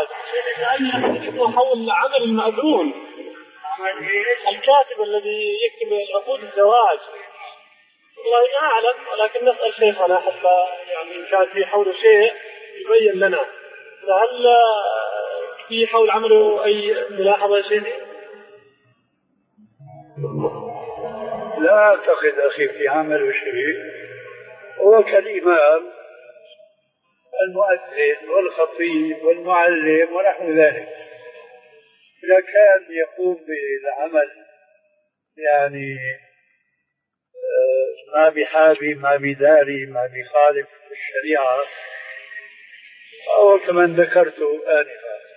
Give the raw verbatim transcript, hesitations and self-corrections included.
الزواج لأنه حول عمل المأذون الكاتب الذي يكتب عقود الزواج. والله ما أعلم، ولكن نسأل شيخنا حتى يعني إن كان في حول شيء يبين لنا. فهل في حول عمله أي ملاحظة يا شيخ؟ لا أعتقد أخي في عمله شيء، هو كالإمام المؤذن والخطيب والمعلم ونحو ذلك. إذا كان يقوم بالعمل يعني ما بحابي ما بداري ما بخالف الشريعة، أو كما ذكرت آنفا